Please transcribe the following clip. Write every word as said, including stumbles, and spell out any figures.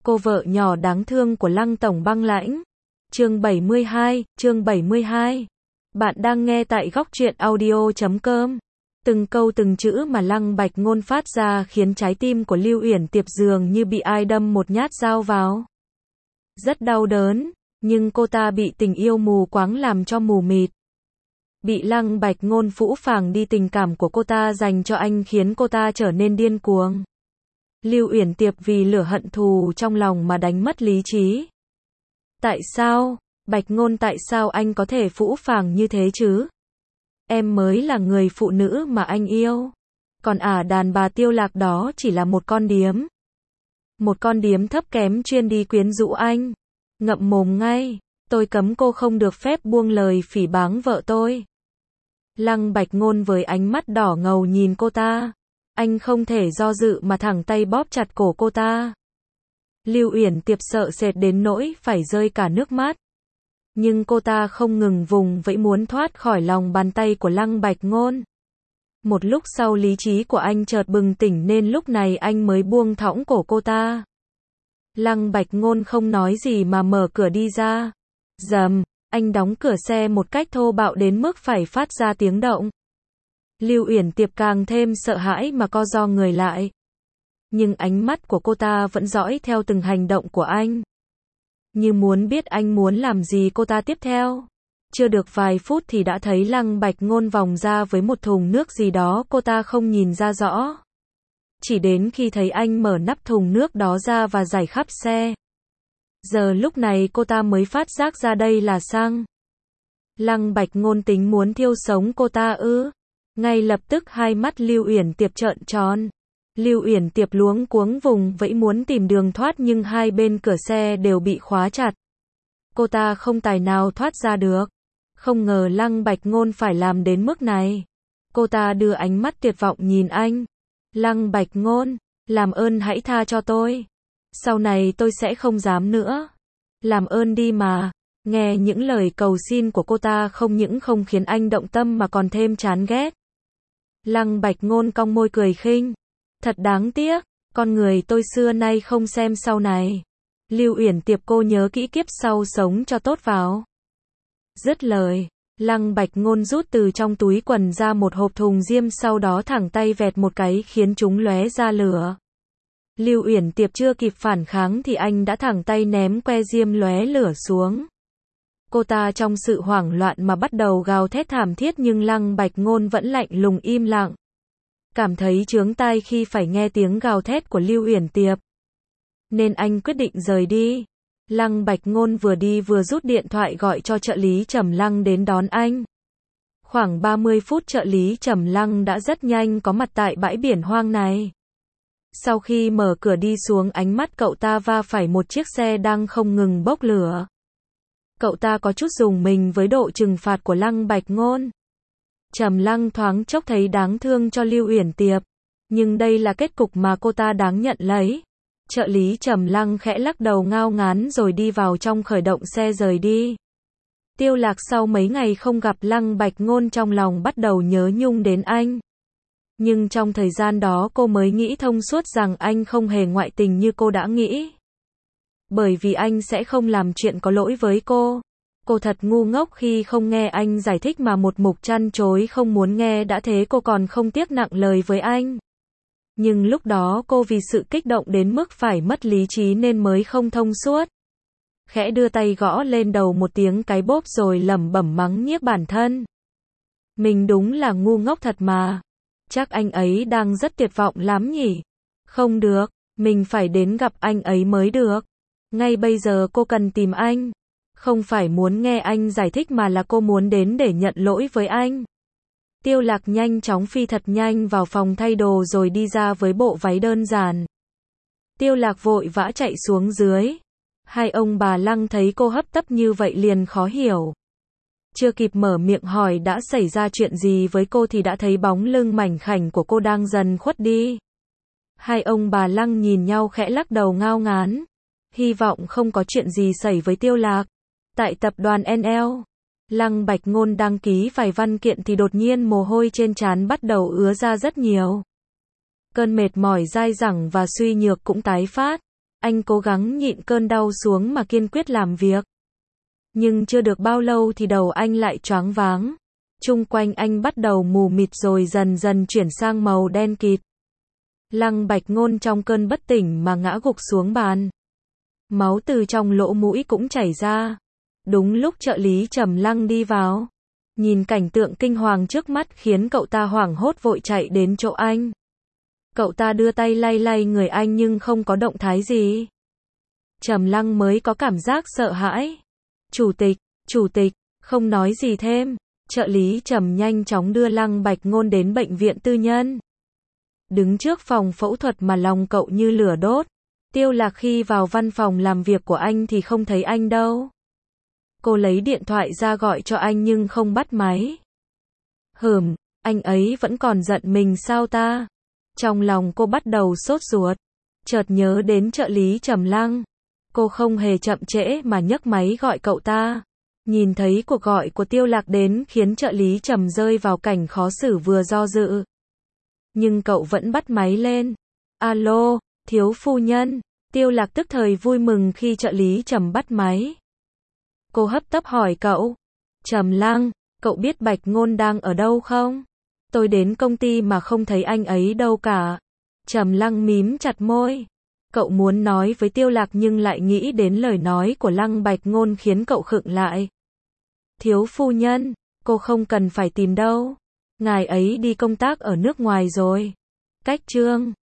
cô vợ nhỏ đáng thương của Lăng Tổng Băng Lãnh. Chương bảy mươi hai, chương bảy mươi hai. Bạn đang nghe tại góc truyện audio chấm com. Từng câu từng chữ mà Lăng Bạch Ngôn phát ra khiến trái tim của Lưu Uyển Tiệp dường như bị ai đâm một nhát dao vào. Rất đau đớn, nhưng cô ta bị tình yêu mù quáng làm cho mù mịt. Bị Lăng Bạch Ngôn phũ phàng đi tình cảm của cô ta dành cho anh khiến cô ta trở nên điên cuồng. Lưu Uyển Tiệp vì lửa hận thù trong lòng mà đánh mất lý trí. Tại sao, Bạch Ngôn tại sao anh có thể phũ phàng như thế chứ? Em mới là người phụ nữ mà anh yêu. Còn ả à, đàn bà Tiêu Lạc đó chỉ là một con điếm. Một con điếm thấp kém chuyên đi quyến rũ anh. Ngậm mồm ngay, tôi cấm cô không được phép buông lời phỉ báng vợ tôi. Lăng Bạch Ngôn với ánh mắt đỏ ngầu nhìn cô ta. Anh không thể do dự mà thẳng tay bóp chặt cổ cô ta. Lưu Uyển Tiệp sợ sệt đến nỗi phải rơi cả nước mắt. Nhưng cô ta không ngừng vùng vẫy muốn thoát khỏi lòng bàn tay của Lăng Bạch Ngôn. Một lúc sau lý trí của anh chợt bừng tỉnh nên lúc này anh mới buông thõng cổ cô ta. Lăng Bạch Ngôn không nói gì mà mở cửa đi ra. Rầm, anh đóng cửa xe một cách thô bạo đến mức phải phát ra tiếng động. Lưu Uyển Tiệp càng thêm sợ hãi mà co ro người lại. Nhưng ánh mắt của cô ta vẫn dõi theo từng hành động của anh. Như muốn biết anh muốn làm gì cô ta tiếp theo. Chưa được vài phút thì đã thấy Lăng Bạch Ngôn vòng ra với một thùng nước gì đó cô ta không nhìn ra rõ. Chỉ đến khi thấy anh mở nắp thùng nước đó ra và rải khắp xe. Giờ lúc này cô ta mới phát giác ra đây là xăng. Lăng Bạch Ngôn tính muốn thiêu sống cô ta ư? Ngay lập tức hai mắt Lưu Uyển Tiệp trợn tròn. Lưu Uyển Tiệp luống cuống vùng vẫy muốn tìm đường thoát nhưng hai bên cửa xe đều bị khóa chặt. Cô ta không tài nào thoát ra được. Không ngờ Lăng Bạch Ngôn phải làm đến mức này. Cô ta đưa ánh mắt tuyệt vọng nhìn anh. Lăng Bạch Ngôn, làm ơn hãy tha cho tôi. Sau này tôi sẽ không dám nữa. Làm ơn đi mà. Nghe những lời cầu xin của cô ta không những không khiến anh động tâm mà còn thêm chán ghét. Lăng Bạch Ngôn cong môi cười khinh. Thật đáng tiếc, con người tôi xưa nay không xem sau này. Lưu Uyển Tiệp cô nhớ kỹ kiếp sau sống cho tốt vào. Dứt lời, Lăng Bạch Ngôn rút từ trong túi quần ra một hộp thùng diêm sau đó thẳng tay vẹt một cái khiến chúng lóe ra lửa. Lưu Uyển Tiệp chưa kịp phản kháng thì anh đã thẳng tay ném que diêm lóe lửa xuống. Cô ta trong sự hoảng loạn mà bắt đầu gào thét thảm thiết nhưng Lăng Bạch Ngôn vẫn lạnh lùng im lặng. Cảm thấy chướng tai khi phải nghe tiếng gào thét của Lưu Uyển Tiệp. Nên anh quyết định rời đi. Lăng Bạch Ngôn vừa đi vừa rút điện thoại gọi cho trợ lý Trầm Lăng đến đón anh. Khoảng ba mươi phút trợ lý Trầm Lăng đã rất nhanh có mặt tại bãi biển hoang này. Sau khi mở cửa đi xuống ánh mắt cậu ta va phải một chiếc xe đang không ngừng bốc lửa. Cậu ta có chút rùng mình với độ trừng phạt của Lăng Bạch Ngôn. Trầm Lăng thoáng chốc thấy đáng thương cho Lưu Uyển Tiệp. Nhưng đây là kết cục mà cô ta đáng nhận lấy. Trợ lý Trầm Lăng khẽ lắc đầu ngao ngán rồi đi vào trong khởi động xe rời đi. Tiêu Lạc sau mấy ngày không gặp Lăng Bạch Ngôn trong lòng bắt đầu nhớ nhung đến anh. Nhưng trong thời gian đó cô mới nghĩ thông suốt rằng anh không hề ngoại tình như cô đã nghĩ. Bởi vì anh sẽ không làm chuyện có lỗi với cô. Cô thật ngu ngốc khi không nghe anh giải thích mà một mục chăn chối không muốn nghe đã thế cô còn không tiếc nặng lời với anh. Nhưng lúc đó cô vì sự kích động đến mức phải mất lý trí nên mới không thông suốt. Khẽ đưa tay gõ lên đầu một tiếng cái bốp rồi lẩm bẩm mắng nhiếc bản thân. Mình đúng là ngu ngốc thật mà. Chắc anh ấy đang rất tuyệt vọng lắm nhỉ. Không được, mình phải đến gặp anh ấy mới được. Ngay bây giờ cô cần tìm anh. Không phải muốn nghe anh giải thích mà là cô muốn đến để nhận lỗi với anh. Tiêu Lạc nhanh chóng phi thật nhanh vào phòng thay đồ rồi đi ra với bộ váy đơn giản. Tiêu Lạc vội vã chạy xuống dưới. Hai ông bà Lăng thấy cô hấp tấp như vậy liền khó hiểu. Chưa kịp mở miệng hỏi đã xảy ra chuyện gì với cô thì đã thấy bóng lưng mảnh khảnh của cô đang dần khuất đi. Hai ông bà Lăng nhìn nhau khẽ lắc đầu ngao ngán. Hy vọng không có chuyện gì xảy với Tiêu Lạc. Tại tập đoàn en lờ, Lăng Bạch Ngôn đăng ký vài văn kiện thì đột nhiên mồ hôi trên trán bắt đầu ứa ra rất nhiều. Cơn mệt mỏi dai dẳng và suy nhược cũng tái phát. Anh cố gắng nhịn cơn đau xuống mà kiên quyết làm việc. Nhưng chưa được bao lâu thì đầu anh lại choáng váng. Chung quanh anh bắt đầu mù mịt rồi dần dần chuyển sang màu đen kịt. Lăng Bạch Ngôn trong cơn bất tỉnh mà ngã gục xuống bàn. Máu từ trong lỗ mũi cũng chảy ra. Đúng lúc trợ lý Trầm Lăng đi vào. Nhìn cảnh tượng kinh hoàng trước mắt khiến cậu ta hoảng hốt vội chạy đến chỗ anh. Cậu ta đưa tay lay lay người anh nhưng không có động thái gì. Trầm Lăng mới có cảm giác sợ hãi. Chủ tịch, chủ tịch, không nói gì thêm. Trợ lý Trầm nhanh chóng đưa Lăng Bạch Ngôn đến bệnh viện tư nhân. Đứng trước phòng phẫu thuật mà lòng cậu như lửa đốt. Tiêu Lạc khi vào văn phòng làm việc của anh thì không thấy anh đâu. Cô lấy điện thoại ra gọi cho anh nhưng không bắt máy. Hừm, anh ấy vẫn còn giận mình sao ta? Trong lòng cô bắt đầu sốt ruột. Chợt nhớ đến trợ lý Trầm Lăng. Cô không hề chậm trễ mà nhấc máy gọi cậu ta. Nhìn thấy cuộc gọi của Tiêu Lạc đến khiến trợ lý Trầm rơi vào cảnh khó xử vừa do dự. Nhưng cậu vẫn bắt máy lên. Alo, thiếu phu nhân. Tiêu Lạc tức thời vui mừng khi trợ lý Trầm bắt máy. Cô hấp tấp hỏi cậu. Trầm Lăng, cậu biết Bạch Ngôn đang ở đâu không? Tôi đến công ty mà không thấy anh ấy đâu cả. Trầm Lăng mím chặt môi. Cậu muốn nói với Tiêu Lạc nhưng lại nghĩ đến lời nói của Lăng Bạch Ngôn khiến cậu khựng lại. Thiếu phu nhân, cô không cần phải tìm đâu. Ngài ấy đi công tác ở nước ngoài rồi. Cách chương